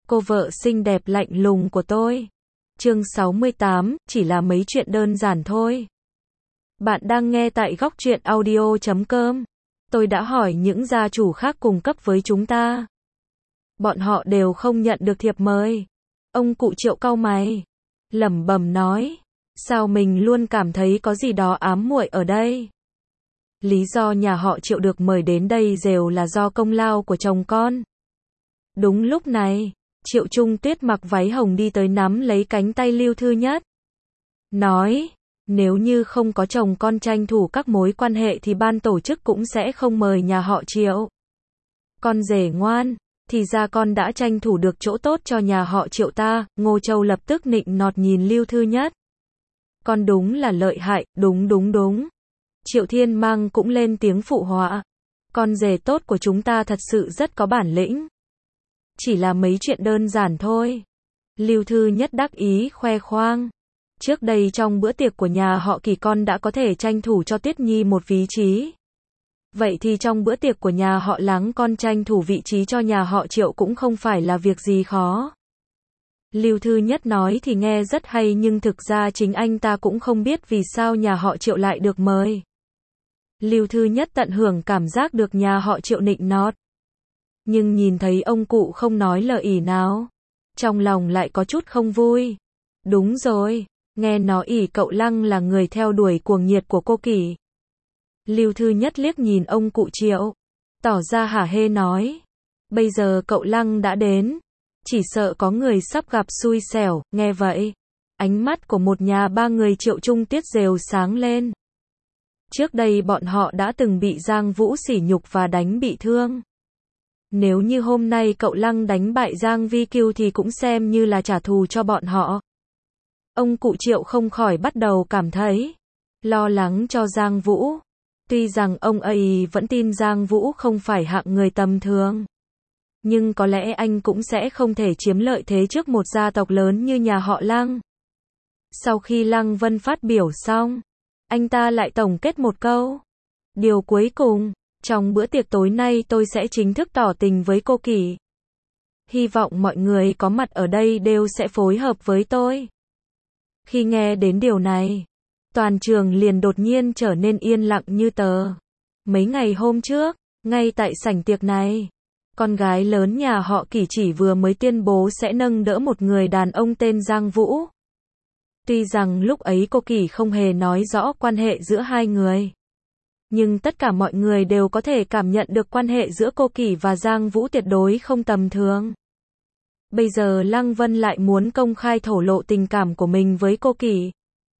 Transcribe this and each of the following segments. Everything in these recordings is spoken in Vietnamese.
cô vợ xinh đẹp lạnh lùng của tôi. Chương 68, chỉ là mấy chuyện đơn giản thôi. Bạn đang nghe tại góc truyện audio.com. Tôi đã hỏi những gia chủ khác cùng cấp với chúng ta. Bọn họ đều không nhận được thiệp mời. Ông cụ Triệu cau mày, lẩm bẩm nói, sao mình luôn cảm thấy có gì đó ám muội ở đây. Lý do nhà họ Triệu được mời đến đây đều là do công lao của chồng con. Đúng lúc này, Triệu Trung Tuyết mặc váy hồng đi tới nắm lấy cánh tay Lưu Thư Nhất. Nói, nếu như không có chồng con tranh thủ các mối quan hệ thì ban tổ chức cũng sẽ không mời nhà họ Triệu. Con rể ngoan, thì ra con đã tranh thủ được chỗ tốt cho nhà họ Triệu ta. Ngô Châu lập tức nịnh nọt nhìn Lưu Thư Nhất. Con đúng là lợi hại, đúng. Triệu Thiên Mang cũng lên tiếng phụ họa. Con rể tốt của chúng ta thật sự rất có bản lĩnh. Chỉ là mấy chuyện đơn giản thôi. Lưu Thư Nhất đắc ý khoe khoang. Trước đây trong bữa tiệc của nhà họ Kỳ con đã có thể tranh thủ cho Tuyết Nhi một vị trí. Vậy thì trong bữa tiệc của nhà họ Lắng con tranh thủ vị trí cho nhà họ Triệu cũng không phải là việc gì khó. Lưu Thư Nhất nói thì nghe rất hay nhưng thực ra chính anh ta cũng không biết vì sao nhà họ Triệu lại được mời. Lưu Thư Nhất tận hưởng cảm giác được nhà họ Triệu nịnh nọt. Nhưng nhìn thấy ông cụ không nói lời ỉ nào, trong lòng lại có chút không vui. Đúng rồi, nghe nói ỉ cậu Lăng là người theo đuổi cuồng nhiệt của cô Kỳ. Lưu Thư Nhất liếc nhìn ông cụ Triệu, tỏ ra hả hê nói. Bây giờ cậu Lăng đã đến, chỉ sợ có người sắp gặp xui xẻo. Nghe vậy, ánh mắt của một nhà ba người Triệu Trung Tuyết rều sáng lên. Trước đây bọn họ đã từng bị Giang Vũ sỉ nhục và đánh bị thương. Nếu như hôm nay cậu Lăng đánh bại Giang Vi Kiêu thì cũng xem như là trả thù cho bọn họ. Ông cụ Triệu không khỏi bắt đầu cảm thấy lo lắng cho Giang Vũ. Tuy rằng ông ấy vẫn tin Giang Vũ không phải hạng người tầm thường, nhưng có lẽ anh cũng sẽ không thể chiếm lợi thế trước một gia tộc lớn như nhà họ Lăng. Sau khi Lăng Vân phát biểu xong, anh ta lại tổng kết một câu. Điều cuối cùng, trong bữa tiệc tối nay tôi sẽ chính thức tỏ tình với cô Kỳ. Hy vọng mọi người có mặt ở đây đều sẽ phối hợp với tôi. Khi nghe đến điều này, toàn trường liền đột nhiên trở nên yên lặng như tờ. Mấy ngày hôm trước, ngay tại sảnh tiệc này, con gái lớn nhà họ Kỳ chỉ vừa mới tuyên bố sẽ nâng đỡ một người đàn ông tên Giang Vũ. Tuy rằng lúc ấy cô Kỳ không hề nói rõ quan hệ giữa hai người, nhưng tất cả mọi người đều có thể cảm nhận được quan hệ giữa cô Kỳ và Giang Vũ tuyệt đối không tầm thường. Bây giờ Lăng Vân lại muốn công khai thổ lộ tình cảm của mình với cô Kỳ.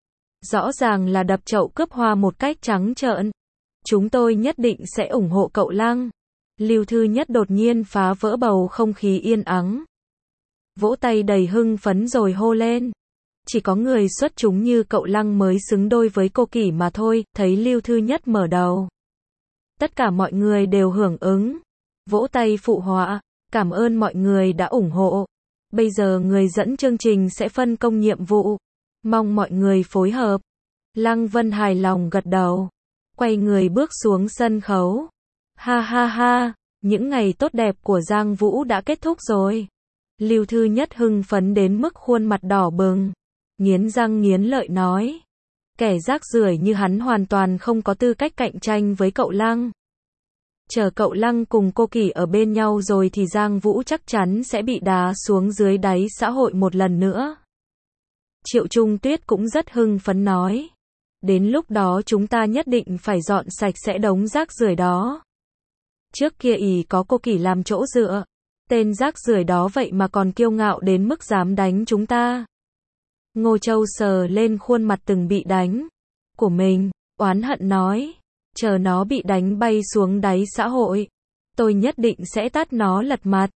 Rõ ràng là đập chậu cướp hoa một cách trắng trợn. Chúng tôi nhất định sẽ ủng hộ cậu Lăng. Lưu Thư Nhất đột nhiên phá vỡ bầu không khí yên ắng. Vỗ tay đầy hưng phấn rồi hô lên. Chỉ có người xuất chúng như cậu Lăng mới xứng đôi với cô Kỳ mà thôi. Thấy Lưu Thư Nhất mở đầu, tất cả mọi người đều hưởng ứng, vỗ tay phụ họa, cảm ơn mọi người đã ủng hộ. Bây giờ người dẫn chương trình sẽ phân công nhiệm vụ, mong mọi người phối hợp. Lăng Vân hài lòng gật đầu, quay người bước xuống sân khấu. Ha ha ha, những ngày tốt đẹp của Giang Vũ đã kết thúc rồi. Lưu Thư Nhất hưng phấn đến mức khuôn mặt đỏ bừng, nghiến răng nghiến lợi nói. Kẻ rác rưởi như hắn hoàn toàn không có tư cách cạnh tranh với cậu Lăng. Chờ cậu Lăng cùng cô Kỳ ở bên nhau rồi thì Giang Vũ chắc chắn sẽ bị đá xuống dưới đáy xã hội một lần nữa. Triệu Trung Tuyết cũng rất hưng phấn nói. Đến lúc đó chúng ta nhất định phải dọn sạch sẽ đống rác rưởi đó. Trước kia có cô Kỳ làm chỗ dựa, tên rác rưởi đó vậy mà còn kiêu ngạo đến mức dám đánh chúng ta. Ngô Châu sờ lên khuôn mặt từng bị đánh của mình, oán hận nói. Chờ nó bị đánh bay xuống đáy xã hội, tôi nhất định sẽ tát nó lật mặt.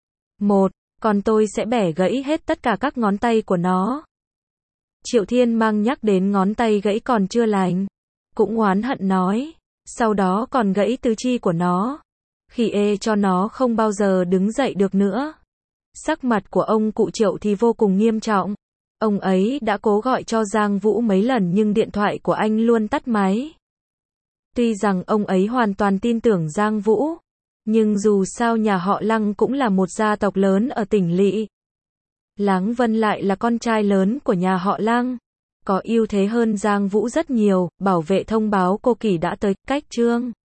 Còn tôi sẽ bẻ gãy hết tất cả các ngón tay của nó. Triệu Thiên Mang nhắc đến ngón tay gãy còn chưa lành, cũng oán hận nói. Sau đó còn gãy tứ chi của nó, khi cho nó không bao giờ đứng dậy được nữa. Sắc mặt của ông cụ Triệu thì vô cùng nghiêm trọng. Ông ấy đã cố gọi cho Giang Vũ mấy lần nhưng điện thoại của anh luôn tắt máy. Tuy rằng ông ấy hoàn toàn tin tưởng Giang Vũ, nhưng dù sao nhà họ Lăng cũng là một gia tộc lớn ở tỉnh lỵ. Láng Vân lại là con trai lớn của nhà họ Lăng, có ưu thế hơn Giang Vũ rất nhiều, bảo vệ thông báo cô Kỳ đã tới, cách Trương